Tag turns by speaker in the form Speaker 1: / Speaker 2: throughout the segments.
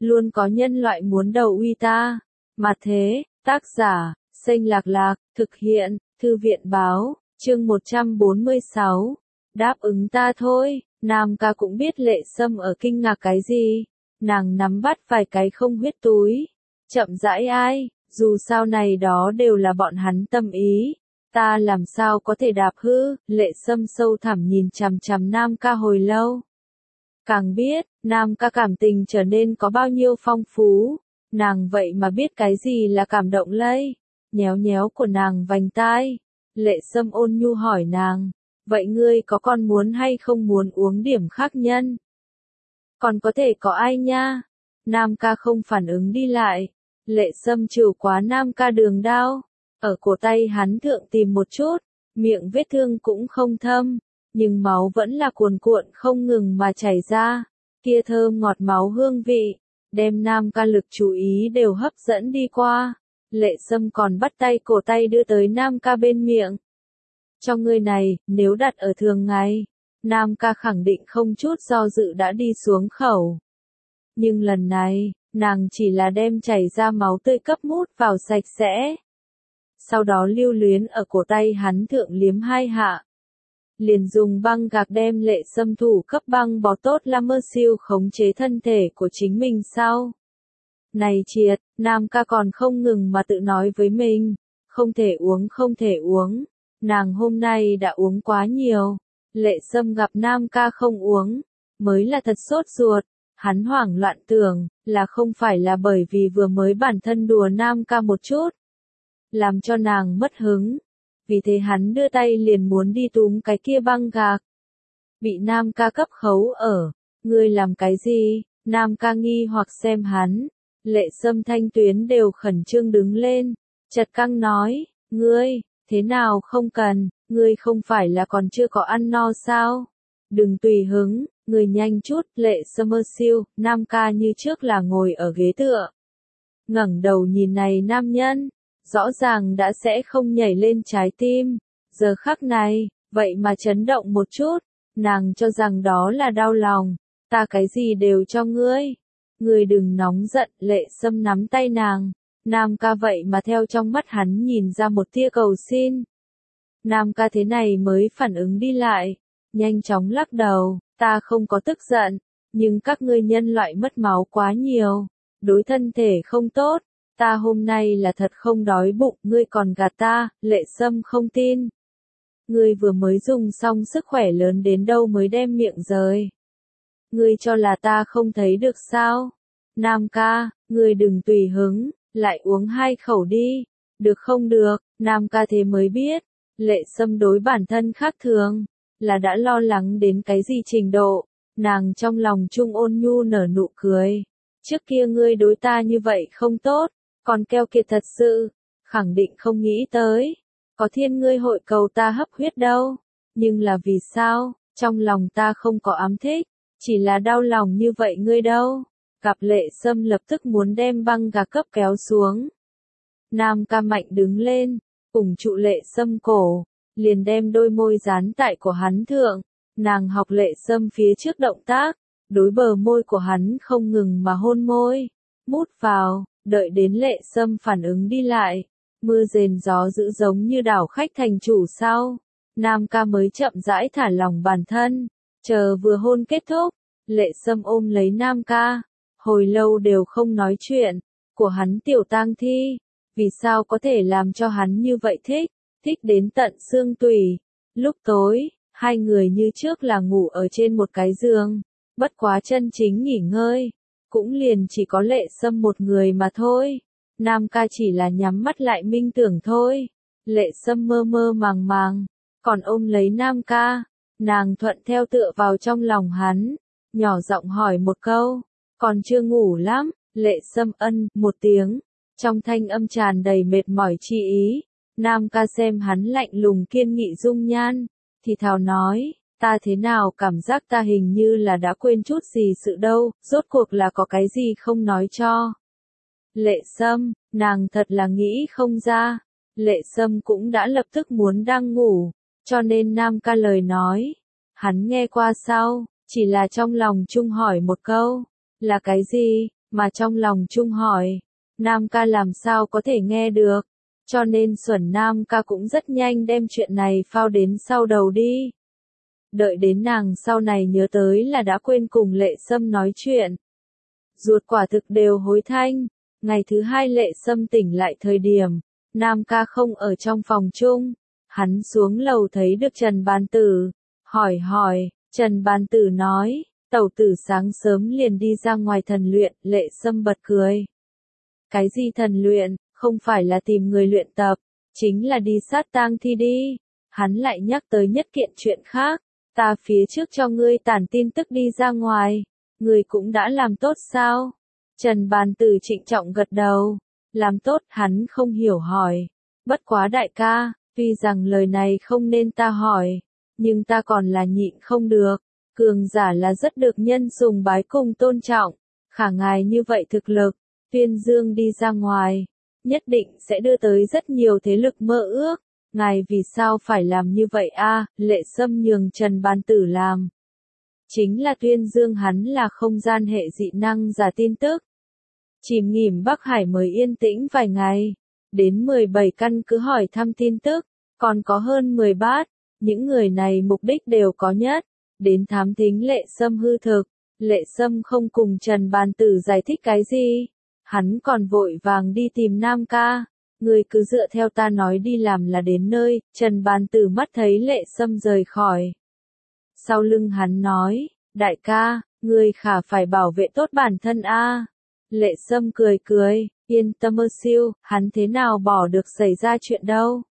Speaker 1: luôn có nhân loại muốn đầu uy ta. Mà thế, tác giả, Xanh Lạc Lạc, thực hiện, Thư viện báo, chương 146. Đáp ứng ta thôi, Nam ca cũng biết Lệ Sâm ở kinh ngạc cái gì. Nàng nắm bắt vài cái không huyết túi. Chậm rãi ai, dù sao này đó đều là bọn hắn tâm ý. Ta làm sao có thể đạp hư, Lệ Sâm sâu thẳm nhìn chằm chằm Nam ca hồi lâu. Càng biết, Nam ca cảm tình trở nên có bao nhiêu phong phú. Nàng vậy mà biết cái gì là cảm động lây. Nhéo nhéo của nàng vành tai. Lệ Sâm ôn nhu hỏi nàng, vậy ngươi có còn muốn hay không muốn uống điểm khác nhân? Còn có thể có ai nha? Nam ca không phản ứng đi lại. Lệ Sâm trừ quá Nam ca đường đao. Ở cổ tay hắn thượng tìm một chút. Miệng vết thương cũng không thâm. Nhưng máu vẫn là cuồn cuộn không ngừng mà chảy ra. Kia thơm ngọt máu hương vị. Đem Nam ca lực chú ý đều hấp dẫn đi qua. Lệ Sâm còn bắt tay cổ tay đưa tới Nam ca bên miệng. Cho ngươi này, nếu đặt ở thường ngày, Nam ca khẳng định không chút do dự đã đi xuống khẩu. Nhưng lần này, nàng chỉ là đem chảy ra máu tươi cấp mút vào sạch sẽ. Sau đó lưu luyến ở cổ tay hắn thượng liếm hai hạ. Liền dùng băng gạc đem Lệ Sâm thủ cấp băng bó tốt la mơ siêu khống chế thân thể của chính mình sau. Này triệt, Nam ca còn không ngừng mà tự nói với mình, không thể uống không thể uống, nàng hôm nay đã uống quá nhiều. Lệ Sâm gặp Nam ca không uống, mới là thật sốt ruột, hắn hoảng loạn tưởng, là không phải là bởi vì vừa mới bản thân đùa Nam ca một chút, làm cho nàng mất hứng. Vì thế hắn đưa tay liền muốn đi túm cái kia băng gạc. Bị Nam ca cấp khấu ở, ngươi làm cái gì? Nam ca nghi hoặc xem hắn. Lệ Sâm thanh tuyến đều khẩn trương đứng lên, chật căng nói, ngươi, thế nào không cần, ngươi không phải là còn chưa có ăn no sao? Đừng tùy hứng, ngươi nhanh chút. Lệ Sâm siêu, Nam ca như trước là ngồi ở ghế tựa. Ngẩng đầu nhìn này nam nhân, rõ ràng đã sẽ không nhảy lên trái tim, giờ khắc này, vậy mà chấn động một chút, nàng cho rằng đó là đau lòng, ta cái gì đều cho ngươi. Ngươi đừng nóng giận. Lệ Sâm nắm tay nàng. Nam ca vậy mà theo trong mắt hắn nhìn ra một tia cầu xin. Nam ca thế này mới phản ứng đi lại. Nhanh chóng lắc đầu. Ta không có tức giận. Nhưng các ngươi nhân loại mất máu quá nhiều. Đối thân thể không tốt. Ta hôm nay là thật không đói bụng. Ngươi còn gạt ta. Lệ Sâm không tin. Ngươi vừa mới dùng xong sức khỏe lớn đến đâu mới đem miệng rời. Ngươi cho là ta không thấy được sao? Nam ca, ngươi đừng tùy hứng, lại uống hai khẩu đi. Được không được? Nam ca thế mới biết. Lệ Sâm đối bản thân khác thường, là đã lo lắng đến cái gì trình độ. Nàng trong lòng trung ôn nhu nở nụ cười. Trước kia ngươi đối ta như vậy không tốt, còn keo kiệt thật sự, khẳng định không nghĩ tới. Có thiên ngươi hội cầu ta hấp huyết đâu. Nhưng là vì sao, trong lòng ta không có ám thích. Chỉ là đau lòng như vậy ngươi đâu. Gặp Lệ Sâm lập tức muốn đem băng gạc cấp kéo xuống. Nam ca mạnh đứng lên, cùng trụ Lệ Sâm cổ, liền đem đôi môi dán tại của hắn thượng. Nàng học Lệ Sâm phía trước động tác, đối bờ môi của hắn không ngừng mà hôn môi, mút vào, đợi đến Lệ Sâm phản ứng đi lại. Mưa rền gió dữ giống như đảo khách thành chủ sau. Nam ca mới chậm rãi thả lỏng bản thân, chờ vừa hôn kết thúc. Lệ Sâm ôm lấy Nam ca, hồi lâu đều không nói chuyện, của hắn tiểu tang thi, vì sao có thể làm cho hắn như vậy thích đến tận xương tủy. Lúc tối, hai người như trước là ngủ ở trên một cái giường, bất quá chân chính nghỉ ngơi, cũng liền chỉ có Lệ Sâm một người mà thôi. Nam ca chỉ là nhắm mắt lại minh tưởng thôi. Lệ Sâm mơ mơ màng màng, còn ôm lấy Nam ca, nàng thuận theo tựa vào trong lòng hắn. Nhỏ giọng hỏi một câu, còn chưa ngủ lắm? Lệ Sâm ân một tiếng, trong thanh âm tràn đầy mệt mỏi chi ý. Nam ca xem hắn lạnh lùng kiên nghị dung nhan, thì thào nói, ta thế nào cảm giác ta hình như là đã quên chút gì sự đâu, rốt cuộc là có cái gì không nói cho. Lệ Sâm, nàng thật là nghĩ không ra. Lệ Sâm cũng đã lập tức muốn đang ngủ, cho nên Nam ca lời nói, hắn nghe qua sau. Chỉ là trong lòng chung hỏi một câu, là cái gì? mà trong lòng chung hỏi, Nam ca làm sao có thể nghe được, cho nên Xuẩn Nam ca cũng rất nhanh đem chuyện này phao đến sau đầu đi. Đợi đến nàng sau này nhớ tới là đã quên cùng Lệ Sâm nói chuyện. Ruột quả thực đều hối thanh, ngày thứ hai Lệ Sâm tỉnh lại thời điểm, Nam ca không ở trong phòng chung, hắn xuống lầu thấy được Trần Bàn Tử, hỏi, Trần Bàn Tử nói, tẩu tử sáng sớm liền đi ra ngoài thần luyện, Lệ Sâm bật cười. Cái gì thần luyện, không phải là tìm người luyện tập, chính là đi sát tang thi đi. Hắn lại nhắc tới nhất kiện chuyện khác, ta phía trước cho ngươi tản tin tức đi ra ngoài, ngươi cũng đã làm tốt sao? Trần Bàn Tử trịnh trọng gật đầu, làm tốt, hắn không hiểu hỏi, bất quá đại ca, tuy rằng lời này không nên ta hỏi, nhưng ta còn là nhịn không được, cường giả là rất được nhân sùng bái cùng tôn trọng, khả ngài như vậy thực lực, tuyên dương đi ra ngoài, nhất định sẽ đưa tới rất nhiều thế lực mơ ước, ngài vì sao phải làm như vậy a? Lệ Sâm nhường Trần Bàn Tử làm. Chính là tuyên dương hắn là không gian hệ dị năng giả tin tức. Chìm nghỉm Bắc Hải mới yên tĩnh vài ngày, đến 17 căn cứ hỏi thăm tin tức, còn có hơn 10 bát, những người này mục đích đều có nhất, đến thám thính Lệ Sâm hư thực, Lệ Sâm không cùng Trần Bàn Tử giải thích cái gì, hắn còn vội vàng đi tìm Nam ca, người cứ dựa theo ta nói đi làm là đến nơi, Trần Bàn Tử mắt thấy Lệ Sâm rời khỏi. Sau lưng hắn nói, đại ca, người khả phải bảo vệ tốt bản thân a. Lệ Sâm cười, yên tâm mơ siêu, hắn thế nào bỏ được xảy ra chuyện đâu.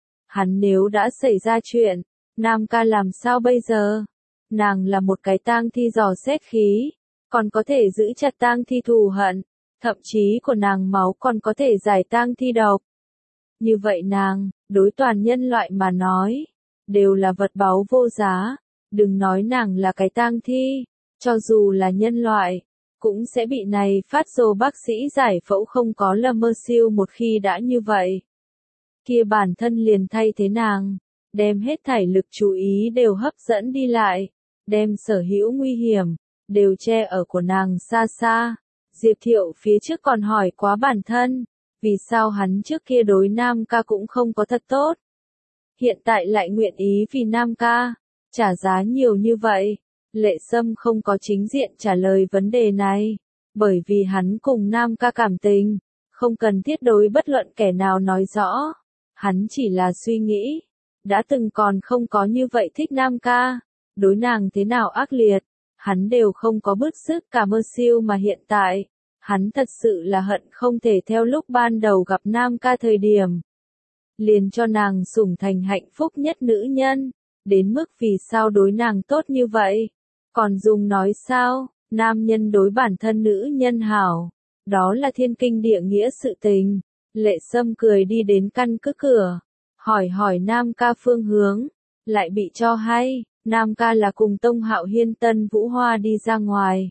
Speaker 1: Hắn nếu đã xảy ra chuyện, Nam ca làm sao bây giờ? Nàng là một cái tang thi dò xét khí, còn có thể giữ chặt tang thi thù hận, thậm chí của nàng máu còn có thể giải tang thi độc. Như vậy nàng, đối toàn nhân loại mà nói, đều là vật báu vô giá, đừng nói nàng là cái tang thi, cho dù là nhân loại, cũng sẽ bị này phát rồ bác sĩ giải phẫu không có lầm mơ siêu một khi đã như vậy. Kia bản thân liền thay thế nàng, đem hết thảy lực chú ý đều hấp dẫn đi lại, đem sở hữu nguy hiểm, đều che ở của nàng xa xa. Diệp Thiệu phía trước còn hỏi quá bản thân, vì sao hắn trước kia đối Nam ca cũng không có thật tốt. Hiện tại lại nguyện ý vì Nam ca, trả giá nhiều như vậy. Lệ Sâm không có chính diện trả lời vấn đề này, bởi vì hắn cùng Nam ca cảm tình, không cần thiết đối bất luận kẻ nào nói rõ. Hắn chỉ là suy nghĩ, đã từng còn không có như vậy thích Nam ca, đối nàng thế nào ác liệt, hắn đều không có bứt rứt cả mơ siêu mà hiện tại, hắn thật sự là hận không thể theo lúc ban đầu gặp Nam ca thời điểm. Liền cho nàng sủng thành hạnh phúc nhất nữ nhân, đến mức vì sao đối nàng tốt như vậy. Còn dùng nói sao, nam nhân đối bản thân nữ nhân hảo, đó là thiên kinh địa nghĩa sự tình. Lệ Sâm cười đi đến căn cứ cửa, hỏi Nam ca phương hướng, lại bị cho hay, Nam ca là cùng Tông Hạo Hiên Tân Vũ Hoa đi ra ngoài.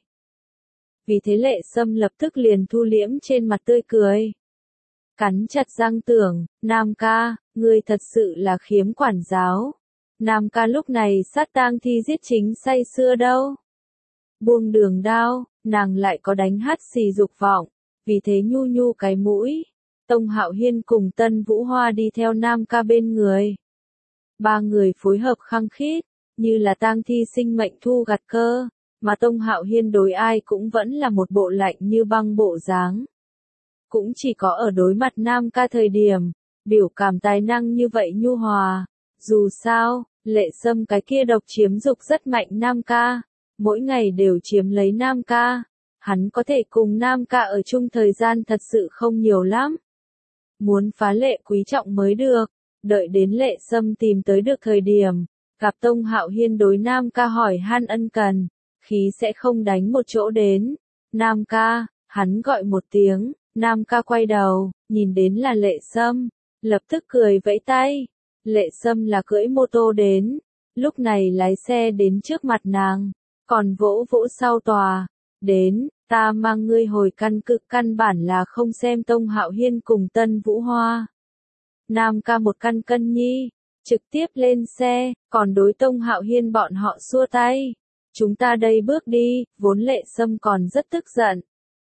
Speaker 1: Vì thế Lệ Sâm lập tức liền thu liễm trên mặt tươi cười. Cắn chặt răng tưởng, Nam ca, ngươi thật sự là khiếm quản giáo. Nam ca lúc này sát tang thi giết chính say xưa đâu. Buông đường đao, nàng lại có đánh hát xì dục vọng, vì thế nhu nhu cái mũi. Tông Hạo Hiên cùng Tân Vũ Hoa đi theo Nam ca bên người. Ba người phối hợp khăng khít, như là tang thi sinh mệnh thu gặt cơ, mà Tông Hạo Hiên đối ai cũng vẫn là một bộ lạnh như băng bộ dáng. Cũng chỉ có ở đối mặt Nam ca thời điểm, biểu cảm tài năng như vậy nhu hòa. Dù sao, Lệ Sâm cái kia độc chiếm dục rất mạnh Nam ca, mỗi ngày đều chiếm lấy Nam ca, hắn có thể cùng Nam ca ở chung thời gian thật sự không nhiều lắm. Muốn phá lệ quý trọng mới được, đợi đến Lệ Sâm tìm tới được thời điểm, gặp Tông Hạo Hiên đối Nam ca hỏi han ân cần, khí sẽ không đánh một chỗ đến. Nam ca, hắn gọi một tiếng, Nam ca quay đầu, nhìn đến là Lệ Sâm, lập tức cười vẫy tay. Lệ Sâm là cưỡi mô tô đến, lúc này lái xe đến trước mặt nàng, còn vỗ vỗ sau tòa, đến, ta mang ngươi hồi căn cứ, căn bản là không xem Tông Hạo Hiên cùng Tân Vũ Hoa. Nam ca một căn cân nhi, trực tiếp lên xe, còn đối Tông Hạo Hiên bọn họ xua tay. Chúng ta đây bước đi, vốn Lệ Sâm còn rất tức giận.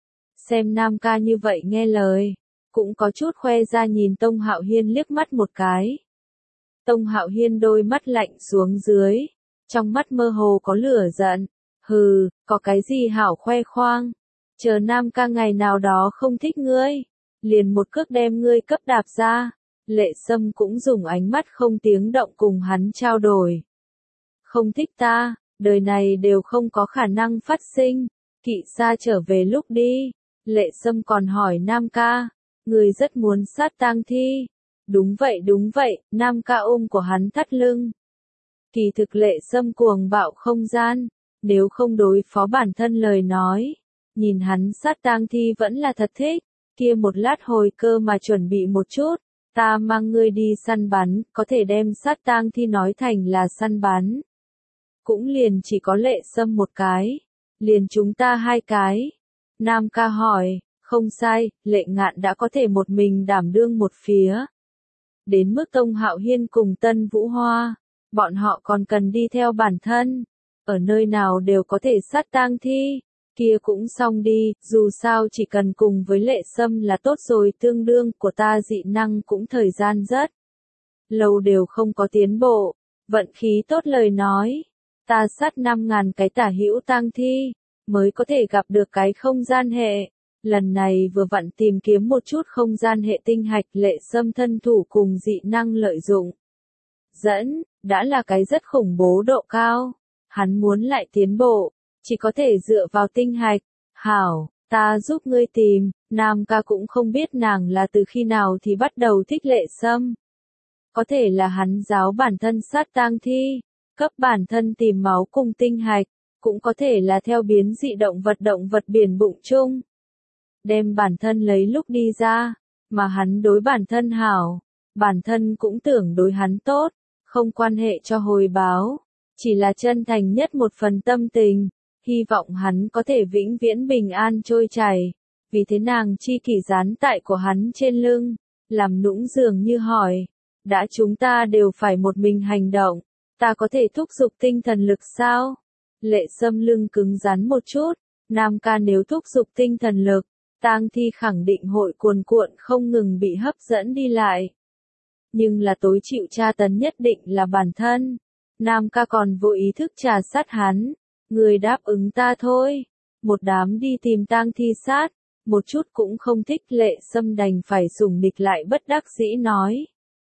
Speaker 1: Xem Nam ca như vậy nghe lời, cũng có chút khoe ra nhìn Tông Hạo Hiên liếc mắt một cái. Tông Hạo Hiên đôi mắt lạnh xuống dưới, trong mắt mơ hồ có lửa giận. Hừ, có cái gì hảo khoe khoang? Chờ Nam ca ngày nào đó không thích ngươi, liền một cước đem ngươi cấp đạp ra. Lệ Sâm cũng dùng ánh mắt không tiếng động cùng hắn trao đổi. Không thích ta, đời này đều không có khả năng phát sinh. Kỵ xa trở về lúc đi. Lệ Sâm còn hỏi Nam ca, ngươi rất muốn sát tang thi. Đúng vậy, Nam ca ôm của hắn thắt lưng. Kỳ thực Lệ Sâm cuồng bạo không gian, nếu không đối phó bản thân lời nói, nhìn hắn sát tang thi vẫn là thật thích, kia một lát hồi cơ mà chuẩn bị một chút, ta mang ngươi đi săn bắn, có thể đem sát tang thi nói thành là săn bắn. Cũng liền chỉ có Lệ Sâm một cái, liền chúng ta hai cái. Nam ca hỏi, không sai, Lệ Ngạn đã có thể một mình đảm đương một phía. Đến mức Tông Hạo Hiên cùng Tân Vũ Hoa, bọn họ còn cần đi theo bản thân, ở nơi nào đều có thể sát tang thi, kia cũng xong đi, dù sao chỉ cần cùng với Lệ Sâm là tốt rồi, tương đương của ta dị năng cũng thời gian rất lâu đều không có tiến bộ, vận khí tốt lời nói, ta sát 5.000 cái tả hữu tang thi, mới có thể gặp được cái không gian hệ. Lần này vừa vặn tìm kiếm một chút không gian hệ tinh hạch, Lệ Sâm thân thủ cùng dị năng lợi dụng. Dẫn, đã là cái rất khủng bố độ cao. Hắn muốn lại tiến bộ, chỉ có thể dựa vào tinh hạch. Hảo, ta giúp ngươi tìm. Nam ca cũng không biết nàng là từ khi nào thì bắt đầu thích Lệ Sâm. Có thể là hắn giáo bản thân sát tang thi, cấp bản thân tìm máu cùng tinh hạch, cũng có thể là theo biến dị động vật biển bụng chung. Đem bản thân lấy lúc đi ra, mà hắn đối bản thân hảo, bản thân cũng tưởng đối hắn tốt, không quan hệ cho hồi báo, chỉ là chân thành nhất một phần tâm tình, hy vọng hắn có thể vĩnh viễn bình an trôi chảy. Vì thế nàng chi kỷ dán tại của hắn trên lưng, làm nũng dường như hỏi, đã chúng ta đều phải một mình hành động, ta có thể thúc giục tinh thần lực sao? Lệ Sâm lưng cứng rắn một chút, Nam ca nếu thúc giục tinh thần lực, tang thi khẳng định hội cuồn cuộn không ngừng bị hấp dẫn đi lại. Nhưng là tối chịu tra tấn nhất định là bản thân. Nam ca còn vô ý thức trà sát hắn. Người đáp ứng ta thôi. Một đám đi tìm tang thi sát. Một chút cũng không thích. Lệ Sâm đành phải sủng nịch lại bất đắc dĩ nói.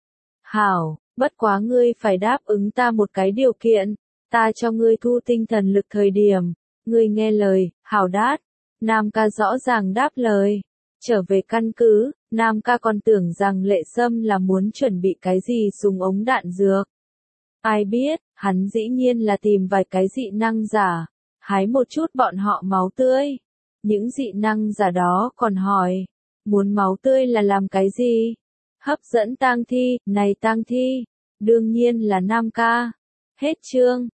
Speaker 1: Hảo, bất quá ngươi phải đáp ứng ta một cái điều kiện. Ta cho ngươi thu tinh thần lực thời điểm. Ngươi nghe lời, hảo đát. Nam ca rõ ràng đáp lời. Trở về căn cứ, Nam ca còn tưởng rằng Lệ Sâm là muốn chuẩn bị cái gì súng ống đạn dược. Ai biết, hắn dĩ nhiên là tìm vài cái dị năng giả, hái một chút bọn họ máu tươi. Những dị năng giả đó còn hỏi, muốn máu tươi là làm cái gì? Hấp dẫn tang thi, này tang thi, đương nhiên là Nam ca. Hết chương.